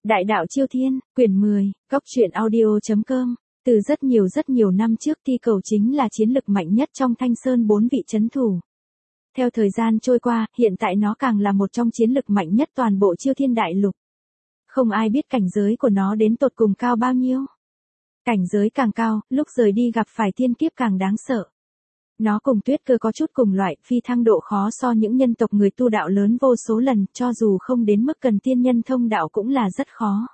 Đại đạo Chiêu Thiên, quyển 10, Góc truyện audio.com. Từ rất nhiều năm trước Thi Cầu chính là chiến lực mạnh nhất trong Thanh Sơn 4 vị trấn thủ. Theo thời gian trôi qua, hiện tại nó càng là một trong chiến lực mạnh nhất toàn bộ Chiêu Thiên đại lục. Không ai biết cảnh giới của nó đến tột cùng cao bao nhiêu. Cảnh giới càng cao, lúc rời đi gặp phải thiên kiếp càng đáng sợ. Nó cùng Tuyết Cơ có chút cùng loại, phi thăng độ khó so những nhân tộc người tu đạo lớn vô số lần, cho dù không đến mức cần tiên nhân thông đạo cũng là rất khó.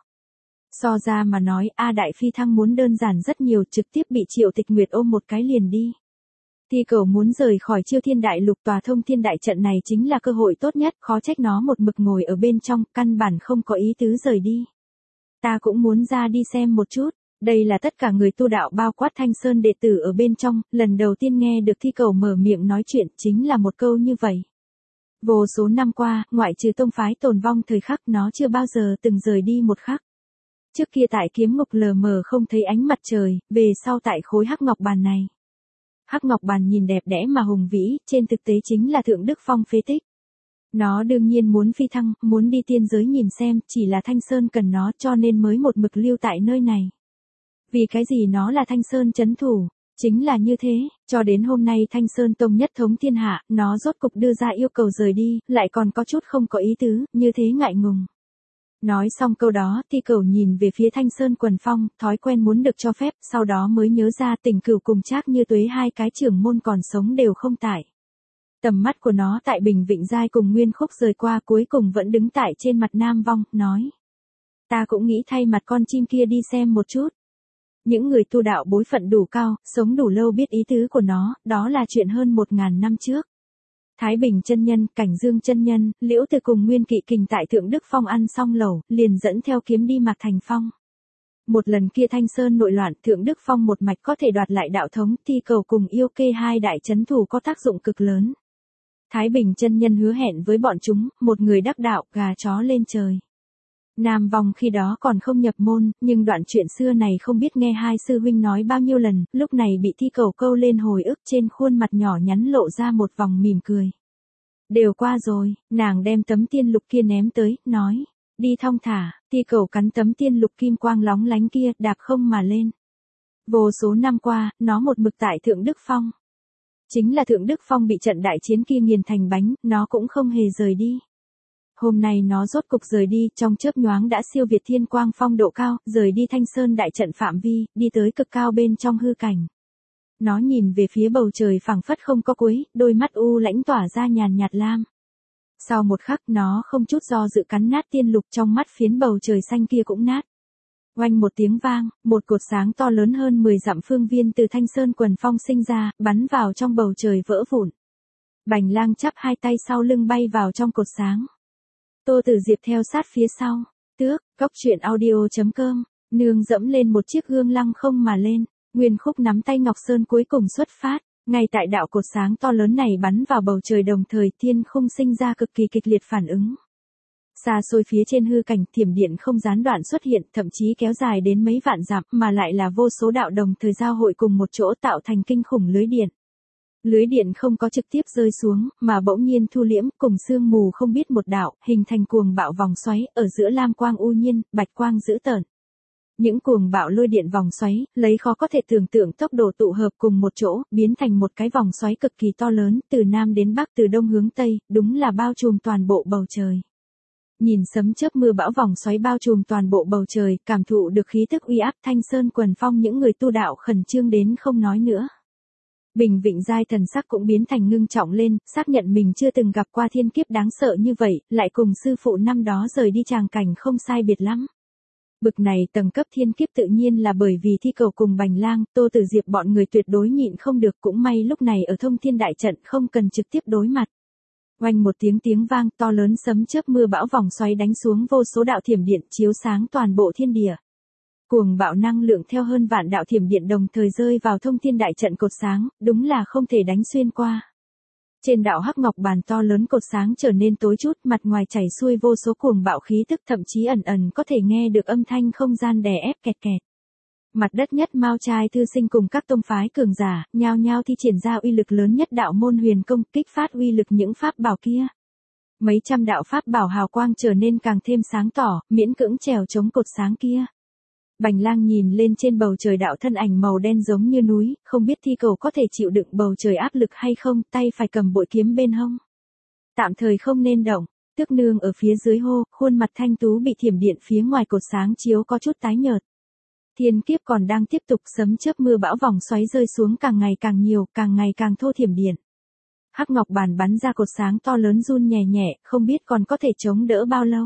So ra mà nói, đại phi thăng muốn đơn giản rất nhiều, trực tiếp bị Triệu Tịch Nguyệt ôm một cái liền đi. Thi Cầu muốn rời khỏi Chiêu Thiên đại lục, tòa thông thiên đại trận này chính là cơ hội tốt nhất, khó trách nó một mực ngồi ở bên trong, căn bản không có ý tứ rời đi. Ta cũng muốn ra đi xem một chút. Đây là tất cả người tu đạo bao quát Thanh Sơn đệ tử ở bên trong, lần đầu tiên nghe được Thi Cầu mở miệng nói chuyện chính là một câu như vậy. Vô số năm qua, ngoại trừ tông phái tồn vong thời khắc, nó chưa bao giờ từng rời đi một khắc. Trước kia tại kiếm ngục lờ mờ không thấy ánh mặt trời, về sau tại khối hắc ngọc bàn này. Hắc ngọc bàn nhìn đẹp đẽ mà hùng vĩ, trên thực tế chính là Thượng Đức Phong phế tích. Nó đương nhiên muốn phi thăng, muốn đi tiên giới nhìn xem, chỉ là Thanh Sơn cần nó cho nên mới một mực lưu tại nơi này. Vì cái gì nó là Thanh Sơn trấn thủ? Chính là như thế, cho đến hôm nay Thanh Sơn Tông nhất thống thiên hạ, nó rốt cục đưa ra yêu cầu rời đi, lại còn có chút không có ý tứ, như thế ngại ngùng. Nói xong câu đó, Thi Cầu nhìn về phía Thanh Sơn Quần Phong, thói quen muốn được cho phép, sau đó mới nhớ ra Tình Cửu cùng Trác Như Tuế hai cái trưởng môn còn sống đều không tại. Tầm mắt của nó tại Bình Vịnh Giai cùng Nguyên Khúc rời qua, cuối cùng vẫn đứng tại trên mặt Nam Vong, nói. Ta cũng nghĩ thay mặt con chim kia đi xem một chút. Những người tu đạo bối phận đủ cao, sống đủ lâu biết ý tứ của nó, đó là chuyện hơn 1000 năm trước. Thái Bình chân nhân, Cảnh Dương chân nhân, Liễu Từ cùng Nguyên Kỵ Kình tại Thượng Đức Phong ăn xong lẩu, liền dẫn theo kiếm đi Mạc Thành Phong. Một lần kia Thanh Sơn nội loạn, Thượng Đức Phong một mạch có thể đoạt lại đạo thống, Thi Cầu cùng Yêu Kê hai đại trấn thủ có tác dụng cực lớn. Thái Bình chân nhân hứa hẹn với bọn chúng, một người đắc đạo, gà chó lên trời. Nam Vong khi đó còn không nhập môn, nhưng đoạn chuyện xưa này không biết nghe hai sư huynh nói bao nhiêu lần, lúc này bị Thi Cầu câu lên hồi ức, trên khuôn mặt nhỏ nhắn lộ ra một vòng mỉm cười. Đều qua rồi, nàng đem tấm tiên lục kia ném tới, nói, đi thong thả. Thi Cầu cắn tấm tiên lục kim quang lóng lánh kia, đạp không mà lên. Vô số năm qua, nó một mực tại Thượng Đức Phong. Chính là Thượng Đức Phong bị trận đại chiến kia nghiền thành bánh, nó cũng không hề rời đi. Hôm nay nó rốt cục rời đi, trong chớp nhoáng đã siêu việt Thiên Quang Phong độ cao, rời đi Thanh Sơn đại trận phạm vi, đi tới cực cao bên trong hư cảnh. Nó nhìn về phía bầu trời phẳng phất không có cuối, đôi mắt u lãnh tỏa ra nhàn nhạt lam. Sau một khắc nó không chút do dự cắn nát tiên lục, trong mắt phiến bầu trời xanh kia cũng nát. Oanh một tiếng vang, một cột sáng to lớn hơn 10 dặm phương viên từ Thanh Sơn Quần Phong sinh ra, bắn vào trong bầu trời vỡ vụn. Bành Lang chắp hai tay sau lưng bay vào trong cột sáng. Tô Tử Diệp theo sát phía sau. Tước, Góc truyện audio.com, nương dẫm lên một chiếc gương lăng không mà lên. Nguyên Khúc nắm tay Ngọc Sơn cuối cùng xuất phát. Ngay tại đạo cột sáng to lớn này bắn vào bầu trời đồng thời, thiên khung sinh ra cực kỳ kịch liệt phản ứng. Xa xôi phía trên hư cảnh, thiểm điện không gián đoạn xuất hiện, thậm chí kéo dài đến mấy vạn dặm, mà lại là vô số đạo đồng thời giao hội cùng một chỗ tạo thành kinh khủng lưới điện. Lưới điện không có trực tiếp rơi xuống, mà bỗng nhiên thu liễm, cùng sương mù không biết một đạo, hình thành cuồng bạo vòng xoáy, ở giữa lam quang u nhiên, bạch quang dữ tợn. Những cuồng bạo lôi điện vòng xoáy, lấy khó có thể tưởng tượng tốc độ tụ hợp cùng một chỗ, biến thành một cái vòng xoáy cực kỳ to lớn, từ nam đến bắc, từ đông hướng tây, đúng là bao trùm toàn bộ bầu trời. Nhìn sấm chớp mưa bão vòng xoáy bao trùm toàn bộ bầu trời, cảm thụ được khí tức uy áp Thanh Sơn Quần Phong, những người tu đạo khẩn trương đến không nói nữa. Bình Vịnh Giai thần sắc cũng biến thành ngưng trọng lên, xác nhận mình chưa từng gặp qua thiên kiếp đáng sợ như vậy, lại cùng sư phụ năm đó rời đi tràng cảnh không sai biệt lắm. Bực này tầng cấp thiên kiếp tự nhiên là bởi vì Thi Cầu cùng Bành Lang, Tô Tử Diệp bọn người tuyệt đối nhịn không được, cũng may lúc này ở thông thiên đại trận không cần trực tiếp đối mặt. Oanh một tiếng vang, to lớn sấm chớp mưa bão vòng xoáy đánh xuống, vô số đạo thiểm điện chiếu sáng toàn bộ thiên địa. Cuồng bạo năng lượng theo hơn vạn đạo thiểm điện đồng thời rơi vào thông thiên đại trận cột sáng, đúng là không thể đánh xuyên qua. Trên đạo hắc ngọc bàn to lớn cột sáng trở nên tối chút, mặt ngoài chảy xuôi vô số cuồng bạo khí tức, thậm chí ẩn ẩn có thể nghe được âm thanh không gian đè ép kẹt kẹt. Mặt đất nhất Mao trai thư sinh cùng các tông phái cường giả, nhao nhao thi triển ra uy lực lớn nhất đạo môn huyền công, kích phát uy lực những pháp bảo kia. Mấy trăm đạo pháp bảo hào quang trở nên càng thêm sáng tỏ, miễn cưỡng trèo chống cột sáng kia. Bành Lang nhìn lên trên bầu trời đạo thân ảnh màu đen giống như núi, không biết thi cầu có thể chịu đựng bầu trời áp lực hay không, tay phải cầm bội kiếm bên hông. Tạm thời không nên động, Tước Nương ở phía dưới hô, khuôn mặt thanh tú bị thiểm điện phía ngoài cột sáng chiếu có chút tái nhợt. Thiên kiếp còn đang tiếp tục, sấm chớp mưa bão vòng xoáy rơi xuống càng ngày càng nhiều, càng ngày càng thô thiểm điện. Hắc ngọc bàn bắn ra cột sáng to lớn run nhẹ nhẹ, không biết còn có thể chống đỡ bao lâu.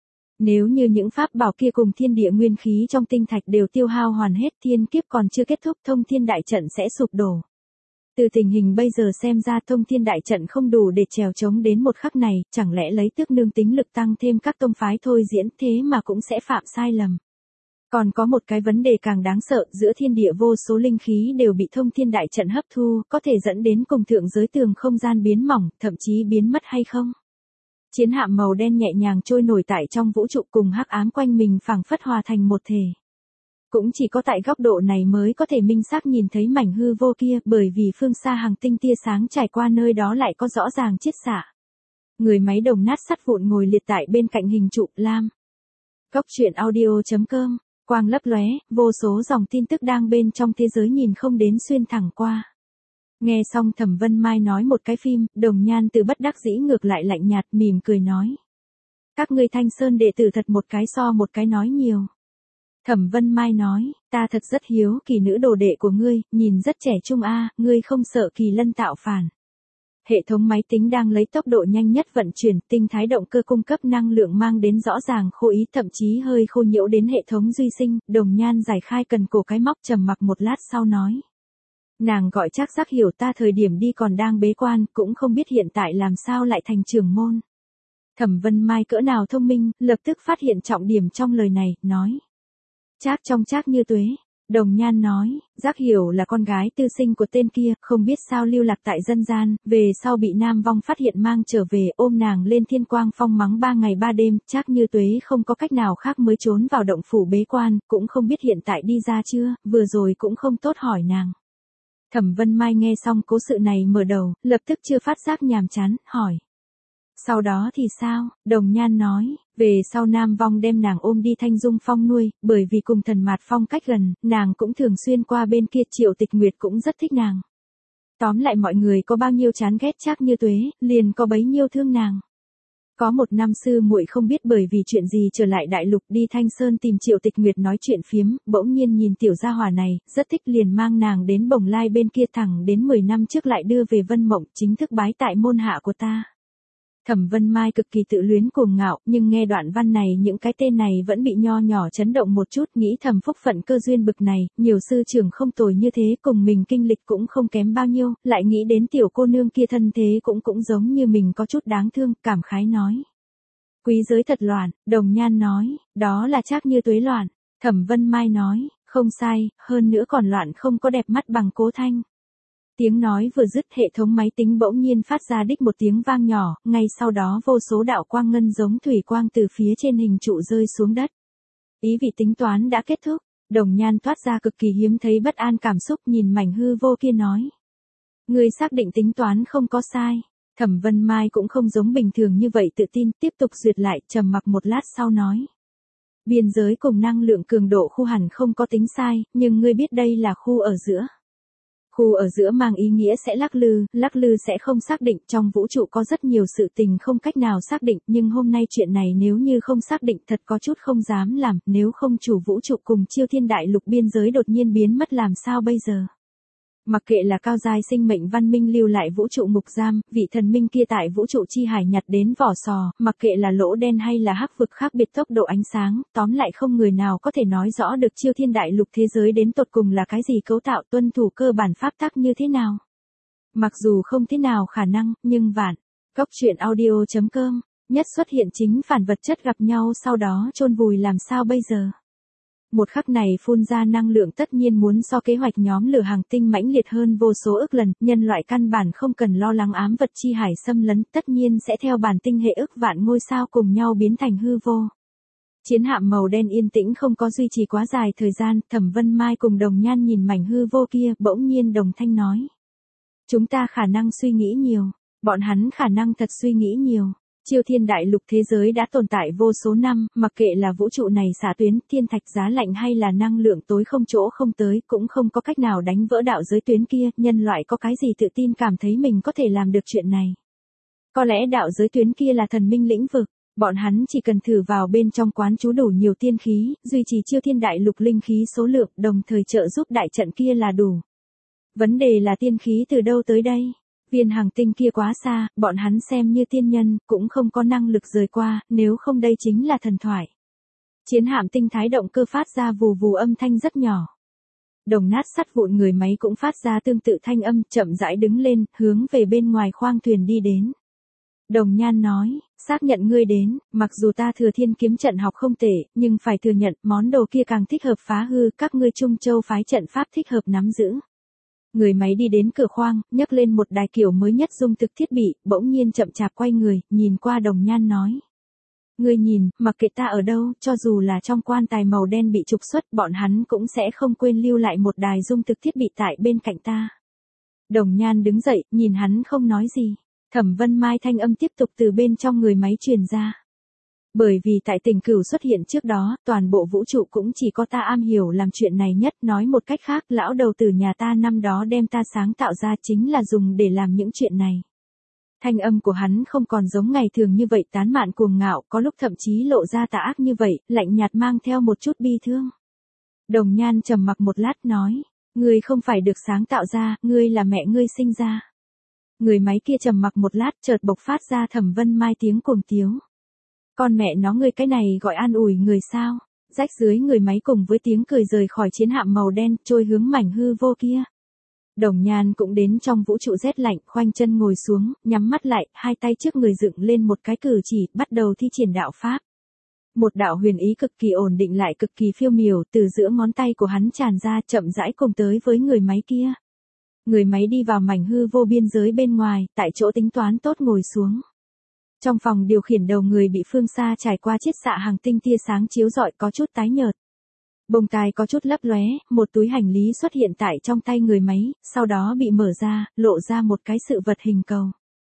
Nếu như những pháp bảo kia cùng thiên địa nguyên khí trong tinh thạch đều tiêu hao hoàn hết, thiên kiếp còn chưa kết thúc, thông thiên đại trận sẽ sụp đổ. Từ tình hình bây giờ xem ra thông thiên đại trận không đủ để trèo chống đến một khắc này, chẳng lẽ lấy Tước Nương tính lực tăng thêm các tông phái thôi diễn thế mà cũng sẽ phạm sai lầm. Còn có một cái vấn đề càng đáng sợ, giữa thiên địa vô số linh khí đều bị thông thiên đại trận hấp thu, có thể dẫn đến cùng thượng giới tường không gian biến mỏng, thậm chí biến mất hay không? Chiến hạm màu đen nhẹ nhàng trôi nổi tại trong vũ trụ cùng hắc ám quanh mình phảng phất hòa thành một thể. Cũng chỉ có tại góc độ này mới có thể minh xác nhìn thấy mảnh hư vô kia, bởi vì phương xa hàng tinh tia sáng trải qua nơi đó lại có rõ ràng chiết xạ. Người máy đồng nát sắt vụn ngồi liệt tại bên cạnh hình trụ lam. Góc truyện audio.com, quang lấp lóe, vô số dòng tin tức đang bên trong thế giới nhìn không đến xuyên thẳng qua. Nghe xong Thẩm Vân Mai nói một cái phim, Đồng Nhan từ bất đắc dĩ ngược lại lạnh nhạt mỉm cười nói. Các ngươi Thanh Sơn đệ tử thật một cái so một cái nói nhiều. Thẩm Vân Mai nói, ta thật rất hiếu kỳ nữ đồ đệ của ngươi, nhìn rất trẻ trung a, ngươi không sợ Kỳ Lân tạo phản. Hệ thống máy tính đang lấy tốc độ nhanh nhất vận chuyển, tinh thái động cơ cung cấp năng lượng mang đến rõ ràng khô ý, thậm chí hơi khô nhiễu đến hệ thống duy sinh, Đồng Nhan giải khai cần cổ cái móc trầm mặc một lát sau nói. Nàng gọi Trác Giác hiểu ta thời điểm đi còn đang bế quan, cũng không biết hiện tại làm sao lại thành trưởng môn. Thẩm Vân Mai cỡ nào thông minh, lập tức phát hiện trọng điểm trong lời này, nói. Trác trong Trác Như Tuế. Đồng Nhan nói, Giác hiểu là con gái tư sinh của tên kia, không biết sao lưu lạc tại dân gian, về sau bị Nam Vong phát hiện mang trở về, ôm nàng lên Thiên Quang Phong mắng 3 ngày 3 đêm, Trác Như Tuế không có cách nào khác mới trốn vào động phủ bế quan, cũng không biết hiện tại đi ra chưa, vừa rồi cũng không tốt hỏi nàng. Thẩm Vân Mai nghe xong cố sự này mở đầu, lập tức chưa phát giác nhàm chán, hỏi. Sau đó thì sao? Đồng Nhan nói, về sau Nam Vong đem nàng ôm đi Thanh Dung Phong nuôi, bởi vì cùng Thần Mạt Phong cách gần, nàng cũng thường xuyên qua bên kia, Triệu Tịch Nguyệt cũng rất thích nàng. Tóm lại mọi người có bao nhiêu chán ghét Trác Như Tuế, liền có bấy nhiêu thương nàng. Có một năm sư muội không biết bởi vì chuyện gì trở lại đại lục đi Thanh Sơn tìm Triệu Tịch Nguyệt nói chuyện phiếm, bỗng nhiên nhìn tiểu gia hỏa này, rất thích liền mang nàng đến Bồng Lai bên kia thẳng đến 10 năm trước lại đưa về Vân Mộng, chính thức bái tại môn hạ của ta. Thẩm Vân Mai cực kỳ tự luyến cuồng ngạo, nhưng nghe đoạn văn này những cái tên này vẫn bị nho nhỏ chấn động một chút, nghĩ thầm phúc phận cơ duyên bực này, nhiều sư trưởng không tồi như thế, cùng mình kinh lịch cũng không kém bao nhiêu, lại nghĩ đến tiểu cô nương kia thân thế cũng giống như mình có chút đáng thương, cảm khái nói. Quý giới thật loạn, Đồng Nhan nói, đó là Trác Như Tuế loạn. Thẩm Vân Mai nói, không sai, hơn nữa còn loạn không có đẹp mắt bằng Cố Thanh. Tiếng nói vừa dứt, hệ thống máy tính bỗng nhiên phát ra đích một tiếng vang nhỏ, ngay sau đó vô số đạo quang ngân giống thủy quang từ phía trên hình trụ rơi xuống đất. Ý vị tính toán đã kết thúc, Đồng Nhan toát ra cực kỳ hiếm thấy bất an cảm xúc nhìn mảnh hư vô kia nói. Người xác định tính toán không có sai. Thẩm Vân Mai cũng không giống bình thường như vậy tự tin, tiếp tục duyệt lại, trầm mặc một lát sau nói. Biên giới cùng năng lượng cường độ khu hẳn không có tính sai, nhưng ngươi biết đây là khu ở giữa. Khu ở giữa mang ý nghĩa sẽ lắc lư sẽ không xác định, trong vũ trụ có rất nhiều sự tình không cách nào xác định, nhưng hôm nay chuyện này nếu như không xác định thật có chút không dám làm, nếu không chủ vũ trụ cùng Chiêu Thiên Đại Lục biên giới đột nhiên biến mất làm sao bây giờ? Mặc kệ là cao giai sinh mệnh văn minh lưu lại vũ trụ ngục giam, vị thần minh kia tại vũ trụ chi hải nhặt đến vỏ sò, mặc kệ là lỗ đen hay là hắc vực khác biệt tốc độ ánh sáng, tóm lại không người nào có thể nói rõ được Chiêu Thiên Đại Lục thế giới đến tột cùng là cái gì, cấu tạo tuân thủ cơ bản pháp tắc như thế nào. Mặc dù không thế nào khả năng, nhưng vạn. Góc truyện audio.com, nhất xuất hiện chính phản vật chất gặp nhau sau đó chôn vùi làm sao bây giờ? Một khắc này phun ra năng lượng tất nhiên muốn so kế hoạch nhóm lửa hành tinh mãnh liệt hơn vô số ức lần, nhân loại căn bản không cần lo lắng ám vật chi hải xâm lấn, tất nhiên sẽ theo bản tinh hệ ức vạn ngôi sao cùng nhau biến thành hư vô. Chiến hạm màu đen yên tĩnh không có duy trì quá dài thời gian, Thẩm Vân Mai cùng Đồng Nhan nhìn mảnh hư vô kia, bỗng nhiên đồng thanh nói. Chúng ta khả năng suy nghĩ nhiều, bọn hắn khả năng thật suy nghĩ nhiều. Chiêu Thiên Đại Lục thế giới đã tồn tại vô số năm, mặc kệ là vũ trụ này xạ tuyến, thiên thạch giá lạnh hay là năng lượng tối không chỗ không tới, cũng không có cách nào đánh vỡ đạo giới tuyến kia, nhân loại có cái gì tự tin cảm thấy mình có thể làm được chuyện này. Có lẽ đạo giới tuyến kia là thần minh lĩnh vực, bọn hắn chỉ cần thử vào bên trong quán trú đủ nhiều tiên khí, duy trì Chiêu Thiên Đại Lục linh khí số lượng, đồng thời trợ giúp đại trận kia là đủ. Vấn đề là tiên khí từ đâu tới đây? Viên hành tinh kia quá xa, bọn hắn xem như tiên nhân, cũng không có năng lực rời qua, nếu không đây chính là thần thoại. Chiến hạm tinh thái động cơ phát ra vù vù âm thanh rất nhỏ. Đồng nát sắt vụn người máy cũng phát ra tương tự thanh âm, chậm rãi đứng lên, hướng về bên ngoài khoang thuyền đi đến. Đồng Nhan nói, xác nhận ngươi đến, mặc dù ta Thừa Thiên kiếm trận học không tệ, nhưng phải thừa nhận, món đồ kia càng thích hợp phá hư, các ngươi Trung Châu phái trận pháp thích hợp nắm giữ. Người máy đi đến cửa khoang, nhấc lên một đài kiểu mới nhất dung thực thiết bị, bỗng nhiên chậm chạp quay người, nhìn qua Đồng Nhan nói. Ngươi nhìn, mặc kệ ta ở đâu, cho dù là trong quan tài màu đen bị trục xuất, bọn hắn cũng sẽ không quên lưu lại một đài dung thực thiết bị tại bên cạnh ta. Đồng Nhan đứng dậy, nhìn hắn không nói gì. Thẩm Vân Mai thanh âm tiếp tục từ bên trong người máy truyền ra. Bởi vì tại Tình Cửu xuất hiện trước đó, toàn bộ vũ trụ cũng chỉ có ta am hiểu làm chuyện này nhất, nói một cách khác, lão đầu tử nhà ta năm đó đem ta sáng tạo ra chính là dùng để làm những chuyện này. Thanh âm của hắn không còn giống ngày thường như vậy tán mạn cuồng ngạo, có lúc thậm chí lộ ra tà ác như vậy, lạnh nhạt mang theo một chút bi thương. Đồng Nhan trầm mặc một lát nói, ngươi không phải được sáng tạo ra, ngươi là mẹ ngươi sinh ra. Người máy kia trầm mặc một lát chợt bộc phát ra Thẩm Vân Mai tiếng cuồng tiếu. Con mẹ nó ngươi cái này gọi an ủi người sao? Rách dưới người máy cùng với tiếng cười rời khỏi chiến hạm màu đen trôi hướng mảnh hư vô kia. Đồng Nhan cũng đến trong vũ trụ rét lạnh, khoanh chân ngồi xuống, nhắm mắt lại, hai tay trước người dựng lên một cái cử chỉ, bắt đầu thi triển đạo pháp. Một đạo huyền ý cực kỳ ổn định lại cực kỳ phiêu miểu, từ giữa ngón tay của hắn tràn ra chậm rãi cùng tới với người máy kia. Người máy đi vào mảnh hư vô biên giới bên ngoài, tại chỗ tính toán tốt ngồi xuống. Trong phòng điều khiển đầu người bị phương xa trải qua chiết xạ hành tinh tia sáng chiếu rọi có chút tái nhợt. Bông tai có chút lấp lóe, một túi hành lý xuất hiện tại trong tay người máy, sau đó bị mở ra, lộ ra một cái sự vật hình cầu.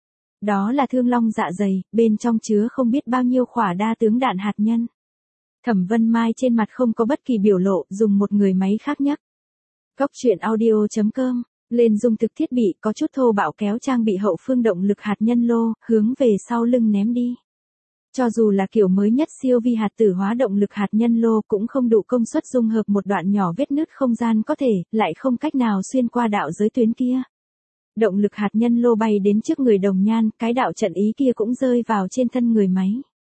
Đó là thương long dạ dày, bên trong chứa không biết bao nhiêu khỏa đa tướng đạn hạt nhân. Thẩm Vân Mai trên mặt không có bất kỳ biểu lộ, dùng một người máy khác nhắc. Góc truyện audio.com lên dung thực thiết bị có chút thô bạo kéo trang bị hậu phương động lực hạt nhân lô, hướng về sau lưng ném đi. Cho dù là kiểu mới nhất siêu vi hạt tử hóa động lực hạt nhân lô cũng không đủ công suất dung hợp một đoạn nhỏ vết nứt không gian có thể, lại không cách nào xuyên qua đạo giới tuyến kia. Động lực hạt nhân lô bay đến trước người Đồng Nhan, cái đạo trận ý kia cũng rơi vào trên thân người máy.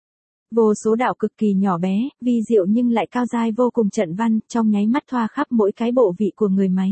Vô số đạo cực kỳ nhỏ bé, vi diệu nhưng lại cao dai vô cùng trận văn, trong nháy mắt thoa khắp mỗi cái bộ vị của người máy.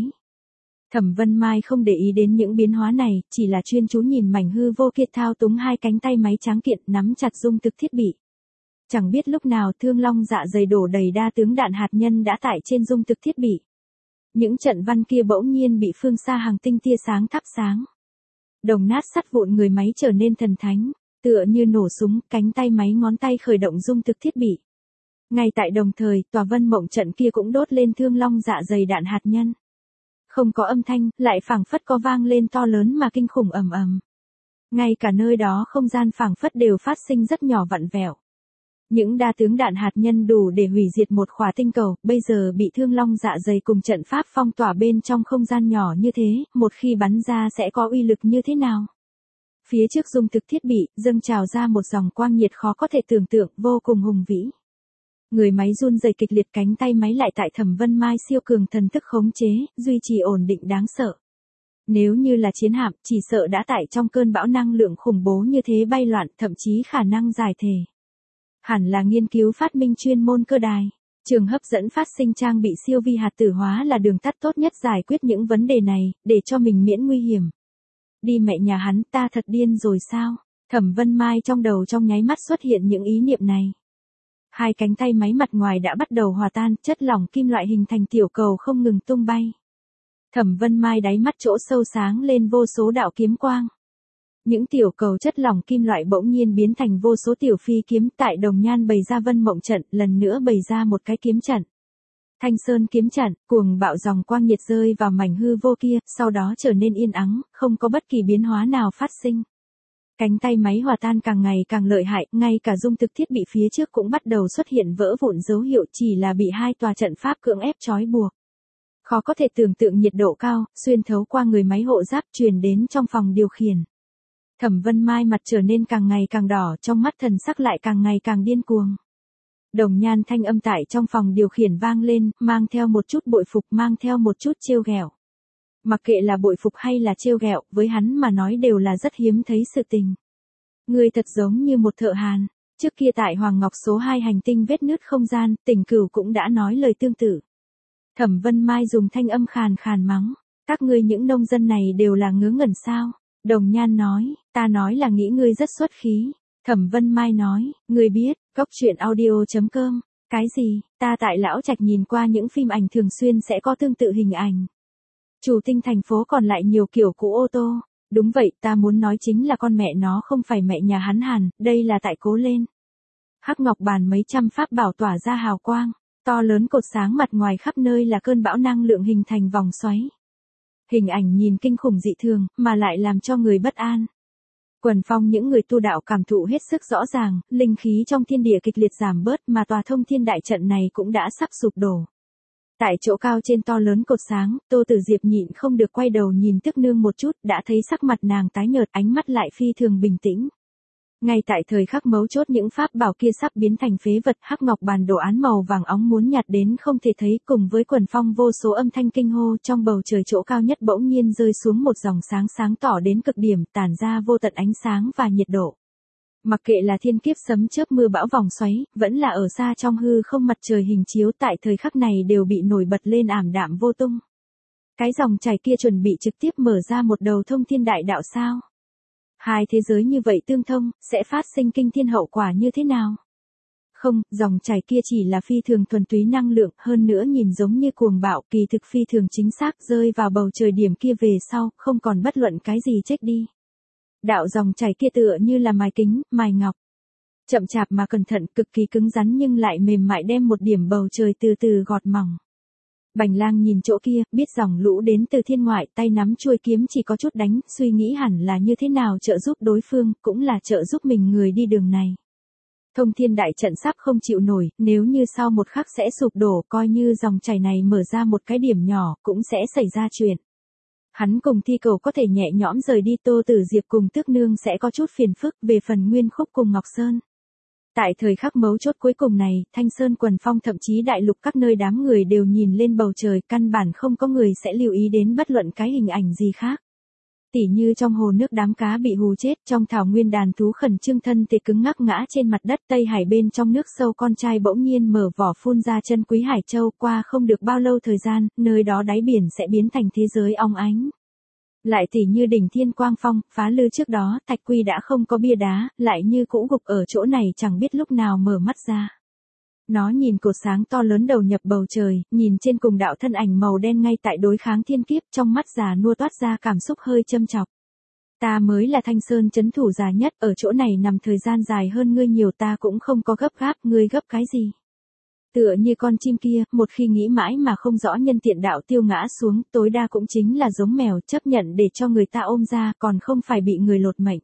Thẩm Vân Mai không để ý đến những biến hóa này, chỉ là chuyên chú nhìn mảnh hư vô kia thao túng hai cánh tay máy tráng kiện nắm chặt dung thực thiết bị. Chẳng biết lúc nào thương long dạ dày đổ đầy đa tướng đạn hạt nhân đã tải trên dung thực thiết bị. Những trận văn kia bỗng nhiên bị phương xa hành tinh tia sáng thắp sáng. Đồng nát sắt vụn người máy trở nên thần thánh, tựa như nổ súng, cánh tay máy ngón tay khởi động dung thực thiết bị. Ngay tại đồng thời, tòa vân mộng trận kia cũng đốt lên thương long dạ dày đạn hạt nhân. Không có âm thanh, lại phảng phất có vang lên to lớn mà kinh khủng ầm ầm. Ngay cả nơi đó không gian phảng phất đều phát sinh rất nhỏ vặn vẹo. Những đa tướng đạn hạt nhân đủ để hủy diệt một khỏa tinh cầu, bây giờ bị thương long dạ dày cùng trận pháp phong tỏa bên trong không gian nhỏ như thế, một khi bắn ra sẽ có uy lực như thế nào? Phía trước dung thực thiết bị, dâng trào ra một dòng quang nhiệt khó có thể tưởng tượng, vô cùng hùng vĩ. Người máy run rẩy kịch liệt, cánh tay máy lại tại Thẩm Vân Mai siêu cường thần thức khống chế, duy trì ổn định đáng sợ. Nếu như là chiến hạm, chỉ sợ đã tại trong cơn bão năng lượng khủng bố như thế bay loạn, thậm chí khả năng giải thể. Hẳn là nghiên cứu phát minh chuyên môn cơ đài. Trường hấp dẫn phát sinh trang bị siêu vi hạt tử hóa là đường tắt tốt nhất giải quyết những vấn đề này, để cho mình miễn nguy hiểm. Đi mẹ nhà hắn, ta thật điên rồi sao? Thẩm Vân Mai trong đầu trong nháy mắt xuất hiện những ý niệm này. Hai cánh tay máy mặt ngoài đã bắt đầu hòa tan, chất lỏng kim loại hình thành tiểu cầu không ngừng tung bay. Thẩm Vân Mai đáy mắt chỗ sâu sáng lên vô số đạo kiếm quang. Những tiểu cầu chất lỏng kim loại bỗng nhiên biến thành vô số tiểu phi kiếm, tại Đồng Nhan bày ra vân mộng trận, lần nữa bày ra một cái kiếm trận. Thanh Sơn kiếm trận, cuồng bạo dòng quang nhiệt rơi vào mảnh hư vô kia, sau đó trở nên yên ắng, không có bất kỳ biến hóa nào phát sinh. Cánh tay máy hòa tan càng ngày càng lợi hại, ngay cả dung thực thiết bị phía trước cũng bắt đầu xuất hiện vỡ vụn dấu hiệu chỉ là bị hai tòa trận pháp cưỡng ép trói buộc. Khó có thể tưởng tượng nhiệt độ cao, xuyên thấu qua người máy hộ giáp truyền đến trong phòng điều khiển. Thẩm Vân Mai mặt trở nên càng ngày càng đỏ, trong mắt thần sắc lại càng ngày càng điên cuồng. Đồng Nhan thanh âm tại trong phòng điều khiển vang lên, mang theo một chút bội phục, mang theo một chút trêu ghẹo. Mặc kệ là bội phục hay là trêu ghẹo, với hắn mà nói đều là rất hiếm thấy sự tình. Ngươi thật giống như một thợ hàn, trước kia tại Hoàng Ngọc số 2 hành tinh vết nứt không gian, Tỉnh Cửu cũng đã nói lời tương tự. Thẩm Vân Mai dùng thanh âm khàn khàn mắng, các ngươi những nông dân này đều là ngớ ngẩn sao? Đồng Nhan nói, ta nói là nghĩ ngươi rất xuất khí. Thẩm Vân Mai nói, ngươi biết, góc truyện audio.com, cái gì, ta tại Lão Trạch nhìn qua những phim ảnh thường xuyên sẽ có tương tự hình ảnh. Chủ tinh thành phố còn lại nhiều kiểu cũ ô tô. Đúng vậy, ta muốn nói chính là con mẹ nó không phải mẹ nhà hắn Hàn, đây là tại Cố Lên. Hắc ngọc bàn mấy trăm pháp bảo tỏa ra hào quang, to lớn cột sáng mặt ngoài khắp nơi là cơn bão năng lượng hình thành vòng xoáy. Hình ảnh nhìn kinh khủng dị thường, mà lại làm cho người bất an. Quần phong những người tu đạo cảm thụ hết sức rõ ràng, linh khí trong thiên địa kịch liệt giảm bớt mà tòa thông thiên đại trận này cũng đã sắp sụp đổ. Tại chỗ cao trên to lớn cột sáng, Tô Tử Diệp nhịn không được quay đầu nhìn Tức Nương một chút, đã thấy sắc mặt nàng tái nhợt, ánh mắt lại phi thường bình tĩnh. Ngay tại thời khắc mấu chốt những pháp bảo kia sắp biến thành phế vật, hắc ngọc bàn đồ án màu vàng óng muốn nhạt đến không thể thấy, cùng với quần phong vô số âm thanh kinh hô, trong bầu trời chỗ cao nhất bỗng nhiên rơi xuống một dòng sáng sáng tỏ đến cực điểm, tản ra vô tận ánh sáng và nhiệt độ. Mặc kệ là thiên kiếp sấm chớp mưa bão vòng xoáy, vẫn là ở xa trong hư không mặt trời hình chiếu tại thời khắc này đều bị nổi bật lên ảm đạm vô tung. Cái dòng chảy kia chuẩn bị trực tiếp mở ra một đầu thông thiên đại đạo sao? Hai thế giới như vậy tương thông, sẽ phát sinh kinh thiên hậu quả như thế nào? Không, dòng chảy kia chỉ là phi thường thuần túy năng lượng, hơn nữa nhìn giống như cuồng bạo, kỳ thực phi thường chính xác rơi vào bầu trời điểm kia về sau, không còn bất luận cái gì chết đi. Đạo dòng chảy kia tựa như là mài kính, mài ngọc. Chậm chạp mà cẩn thận, cực kỳ cứng rắn nhưng lại mềm mại đem một điểm bầu trời từ từ gọt mỏng. Bành Lang nhìn chỗ kia, biết dòng lũ đến từ thiên ngoại, tay nắm chuôi kiếm chỉ có chút đánh, suy nghĩ hẳn là như thế nào trợ giúp đối phương, cũng là trợ giúp mình người đi đường này. Thông thiên đại trận sắp không chịu nổi, nếu như sau một khắc sẽ sụp đổ, coi như dòng chảy này mở ra một cái điểm nhỏ, cũng sẽ xảy ra chuyện. Hắn cùng Thi Cầu có thể nhẹ nhõm rời đi, Tô Tử Diệp cùng Tước Nương sẽ có chút phiền phức, về phần Nguyên Khúc cùng Ngọc Sơn. Tại thời khắc mấu chốt cuối cùng này, Thanh Sơn quần phong thậm chí đại lục các nơi đám người đều nhìn lên bầu trời, căn bản không có người sẽ lưu ý đến bất luận cái hình ảnh gì khác. Tỉ như trong hồ nước đám cá bị hù chết, trong thảo nguyên đàn thú khẩn trương thân thể cứng ngắc ngã trên mặt đất, Tây Hải bên trong nước sâu con trai bỗng nhiên mở vỏ phun ra chân quý hải châu, qua không được bao lâu thời gian, nơi đó đáy biển sẽ biến thành thế giới óng ánh. Lại tỉ như đỉnh Thiên Quang Phong, phá lư trước đó, Thạch Quy đã không có bia đá, lại như cũ gục ở chỗ này chẳng biết lúc nào mở mắt ra. Nó nhìn cột sáng to lớn đầu nhập bầu trời, nhìn trên cùng đạo thân ảnh màu đen ngay tại đối kháng thiên kiếp, trong mắt già nua toát ra cảm xúc hơi châm chọc. Ta mới là Thanh Sơn trấn thủ già nhất, ở chỗ này nằm thời gian dài hơn ngươi nhiều, ta cũng không có gấp gáp, ngươi gấp cái gì? Tựa như con chim kia, một khi nghĩ mãi mà không rõ nhân tiện đạo tiêu ngã xuống, tối đa cũng chính là giống mèo, chấp nhận để cho người ta ôm ra, còn không phải bị người lột mệnh.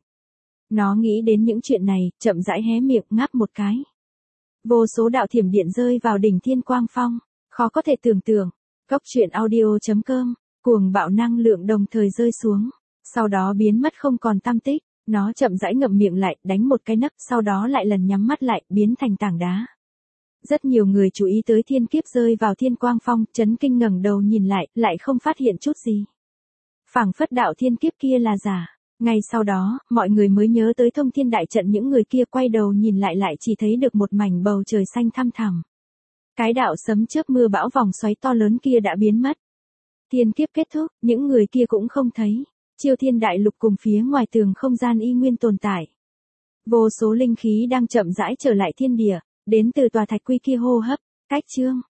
Nó nghĩ đến những chuyện này, chậm rãi hé miệng ngáp một cái. Vô số đạo thiểm điện rơi vào đỉnh Thiên Quang Phong, khó có thể tưởng tượng. Góc truyện audio.com, cuồng bạo năng lượng đồng thời rơi xuống, sau đó biến mất không còn tăm tích. Nó chậm rãi ngậm miệng lại, đánh một cái nấc, sau đó lại lần nhắm mắt lại, biến thành tảng đá. Rất nhiều người chú ý tới thiên kiếp rơi vào Thiên Quang Phong, chấn kinh ngẩng đầu nhìn lại không phát hiện chút gì. Phảng phất đạo thiên kiếp kia là giả. Ngay sau đó, mọi người mới nhớ tới thông thiên đại trận, những người kia quay đầu nhìn lại chỉ thấy được một mảnh bầu trời xanh thăm thẳm. Cái đạo sấm chớp mưa bão vòng xoáy to lớn kia đã biến mất. Thiên kiếp kết thúc, những người kia cũng không thấy. Chiêu Thiên đại lục cùng phía ngoài tường không gian y nguyên tồn tại. Vô số linh khí đang chậm rãi trở lại thiên địa, đến từ tòa Thạch Quy kia hô hấp, cách chương.